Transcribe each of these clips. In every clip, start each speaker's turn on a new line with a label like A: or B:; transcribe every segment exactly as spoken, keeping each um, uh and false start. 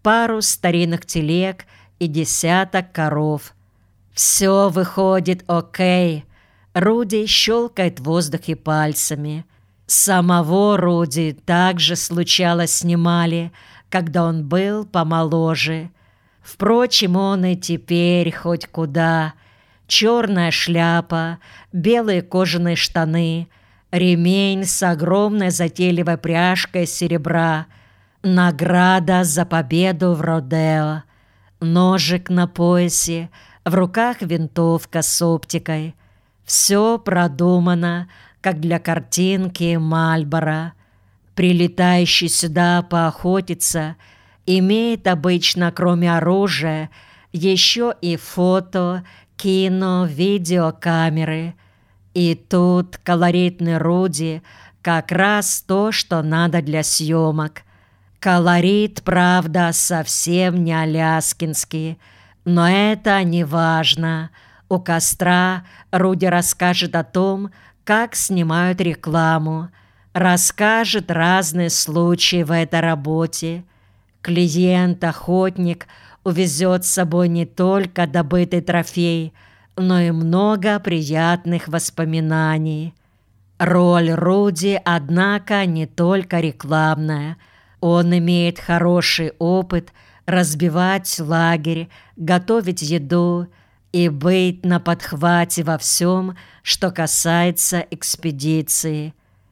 A: пару старинных телег и десяток коров. Все выходит окей. Руди щелкает в воздухе пальцами. Самого Руди также случалось снимали, когда он был помоложе. Впрочем, он и теперь хоть куда. Черная шляпа, белые кожаные штаны, ремень с огромной затейливой пряжкой серебра, награда за победу в родео, ножик на поясе, в руках винтовка с оптикой. Все продумано, как для картинки Мальборо. Прилетающий сюда поохотиться имеет обычно, кроме оружия, еще и фото, кино, видеокамеры. И тут колоритный Руди как раз то, что надо для съемок. Колорит, правда, совсем не аляскинский, но это не важно. У костра Руди расскажет о том, как снимают рекламу, расскажет разные случаи в этой работе. Клиент-охотник увезет с собой не только добытый трофей, но и много приятных воспоминаний. Роль Руди, однако, не только рекламная. Он имеет хороший опыт разбивать лагерь, готовить еду и быть на подхвате во всем, что касается экспедиции.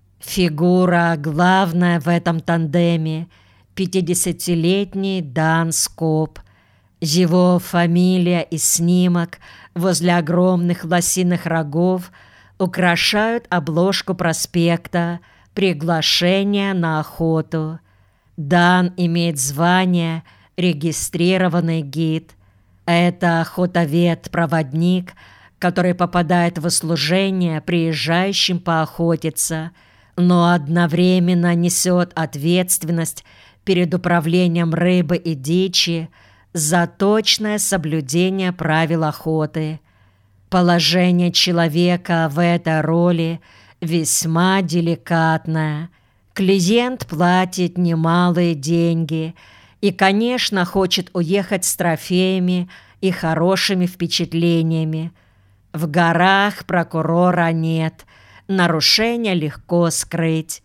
A: Фигура главная в этом тандеме – пятидесятилетний Дан Скоп. Его фамилия и снимок возле огромных лосиных рогов украшают обложку проспекта «Приглашение на охоту». Дан имеет звание «регистрированный гид». Это охотовед-проводник, который попадает в услужение приезжающим поохотиться, но одновременно несет ответственность перед управлением рыбы и дичи за точное соблюдение правил охоты. Положение человека в этой роли весьма деликатное. Клиент платит немалые деньги и, конечно, хочет уехать с трофеями и хорошими впечатлениями. В горах прокурора нет, нарушения легко скрыть.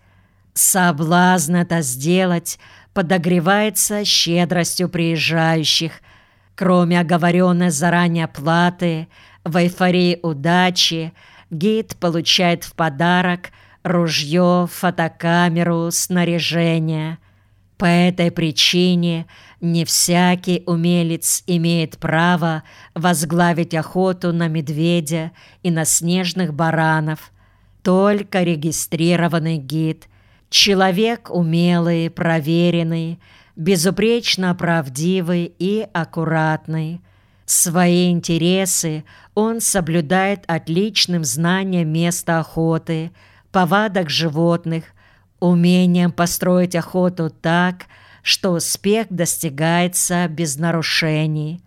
A: Соблазн это сделать подогревается щедростью приезжающих. Кроме оговоренной заранее платы, в эйфории удачи гид получает в подарок ружье, фотокамеру, снаряжение. По этой причине не всякий умелец имеет право возглавить охоту на медведя и на снежных баранов. Только регистрированный гид, человек умелый, проверенный, безупречно правдивый и аккуратный. Свои интересы он соблюдает отличным знанием места охоты, повадок животных, умением построить охоту так, что успех достигается без нарушений.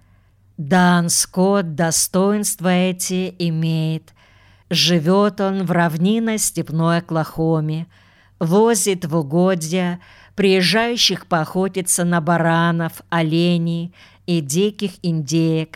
A: Дан Скотт достоинства эти имеет. Живет он в равнинной степной Оклахоме, возит в угодья приезжающих поохотиться на баранов, оленей и диких индеек.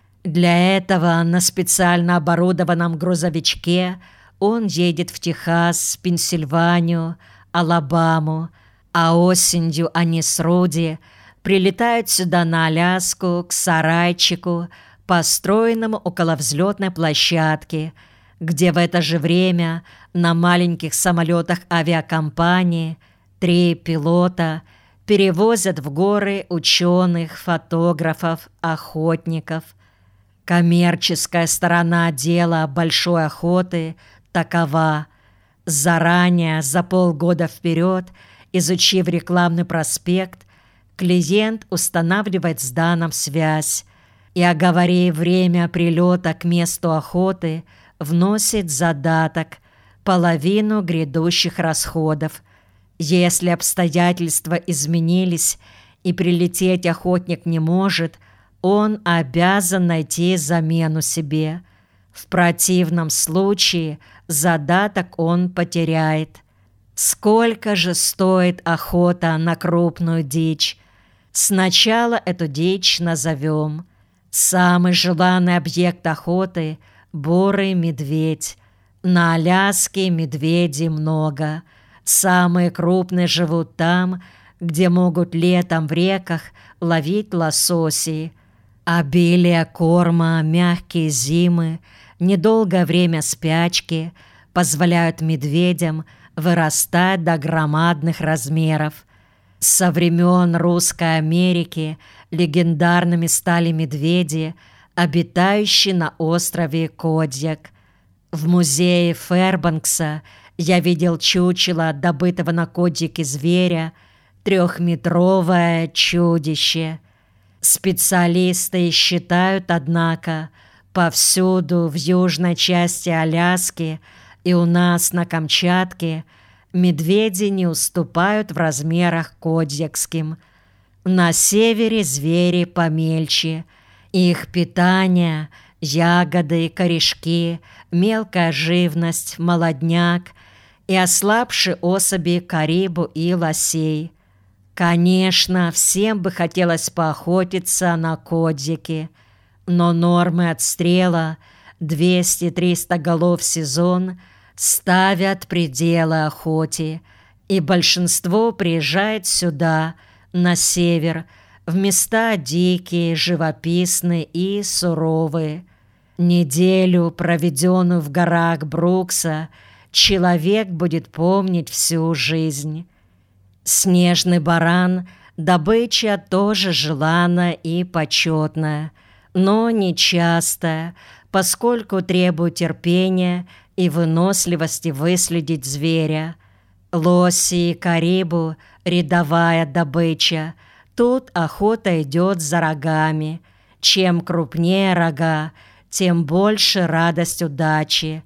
A: Для этого на специально оборудованном грузовичке он едет в Техас, Пенсильванию, Алабаму, а осенью они с Руди прилетают сюда на Аляску к сарайчику, построенному около взлетной площадки, где в это же время на маленьких самолетах авиакомпании три пилота перевозят в горы ученых, фотографов, охотников. Коммерческая сторона дела большой охоты такова. Заранее, за полгода вперед, изучив рекламный проспект, клиент устанавливает с Даном связь и, оговорив время прилета к месту охоты, вносит задаток – половину грядущих расходов. Если обстоятельства изменились и прилететь охотник не может, он обязан найти замену себе. В противном случае задаток он потеряет. Сколько же стоит охота на крупную дичь? Сначала эту дичь назовем. Самый желанный объект охоты — бурый медведь. На Аляске медведей много. Самые крупные живут там, где могут летом в реках ловить лососей. Обилие корма, мягкие зимы, недолгое время спячки позволяют медведям вырастать до громадных размеров. Со времен Русской Америки легендарными стали медведи, обитающие на острове Кодьяк. В музее Фэрбанкса я видел чучело добытого на Кодьяке зверя, трехметровое чудище. Специалисты считают, однако, повсюду в южной части Аляски и у нас на Камчатке медведи не уступают в размерах кодьякским. На севере звери помельче. Их питание — ягоды, корешки, мелкая живность, молодняк и ослабшие особи карибу и лосей. Конечно, всем бы хотелось поохотиться на кодьяки, но нормы отстрела двести-триста голов в сезон ставят пределы охоте, и большинство приезжает сюда, на север, в места дикие, живописные и суровые. Неделю, проведенную в горах Брукса, человек будет помнить всю жизнь. Снежный баран — добыча тоже желанная и почетная, но нечастая, поскольку требует терпения и выносливости выследить зверя. Лоси и карибу — рядовая добыча. Тут охота идет за рогами. Чем крупнее рога, тем больше радость удачи.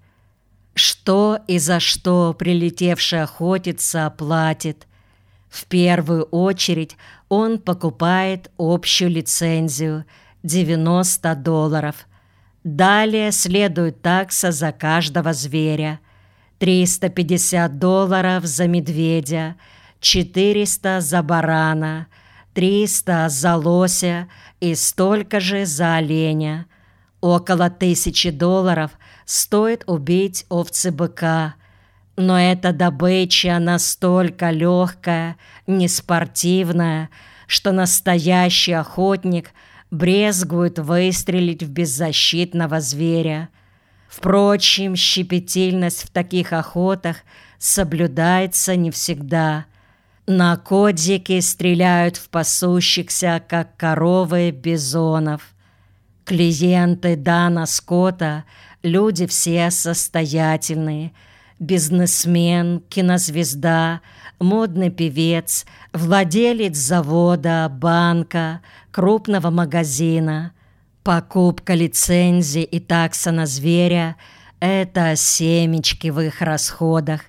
A: Что и за что прилетевший охотиться платит? В первую очередь он покупает общую лицензию – девяносто долларов. Далее следует такса за каждого зверя – триста пятьдесят долларов за медведя, четыреста за барана, триста за лося и столько же за оленя. Около тысячи долларов стоит убить овцы-быка. Но эта добыча настолько легкая, неспортивная, что настоящий охотник брезгует выстрелить в беззащитного зверя. Впрочем, щепетильность в таких охотах соблюдается не всегда. На кодьяке стреляют в пасущихся, как коровы, бизонов. Клиенты Дана Скотта – люди все состоятельные – бизнесмен, кинозвезда, модный певец, владелец завода, банка, крупного магазина. Покупка лицензии и такса на зверя – это семечки в их расходах.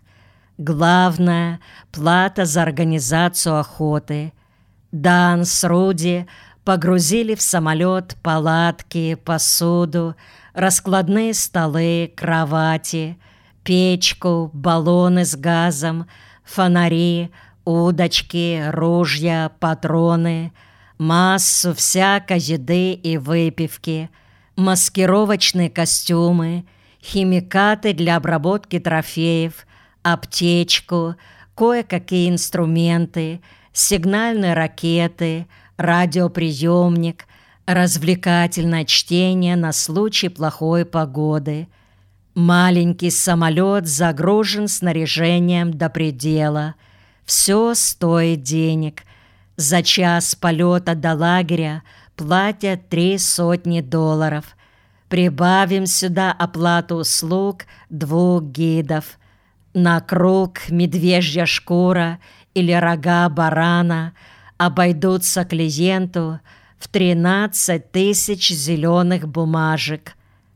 A: Главное – плата за организацию охоты. Дан с Руди погрузили в самолет палатки, посуду, раскладные столы, кровати – печку, баллоны с газом, фонари, удочки, ружья, патроны, массу всякой еды и выпивки, маскировочные костюмы, химикаты для обработки трофеев, аптечку, кое-какие инструменты, сигнальные ракеты, радиоприемник, развлекательное чтение на случай плохой погоды. Маленький самолет загружен снаряжением до предела. Все стоит денег. За час полета до лагеря платят три сотни долларов. Прибавим сюда оплату услуг двух гидов. На круг медвежья шкура или рога барана обойдутся клиенту в тринадцать тысяч зеленых бумажек.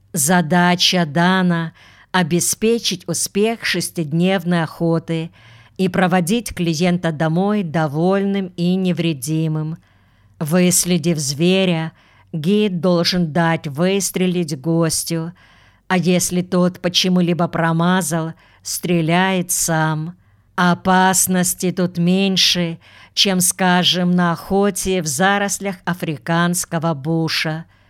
A: Задача Дана – обеспечить успех шестидневной охоты и проводить клиента домой довольным и невредимым. Выследив зверя, гид должен дать выстрелить гостю, а если тот почему-либо промазал, стреляет сам. Опасности тут меньше, чем, скажем, на охоте в зарослях африканского буша.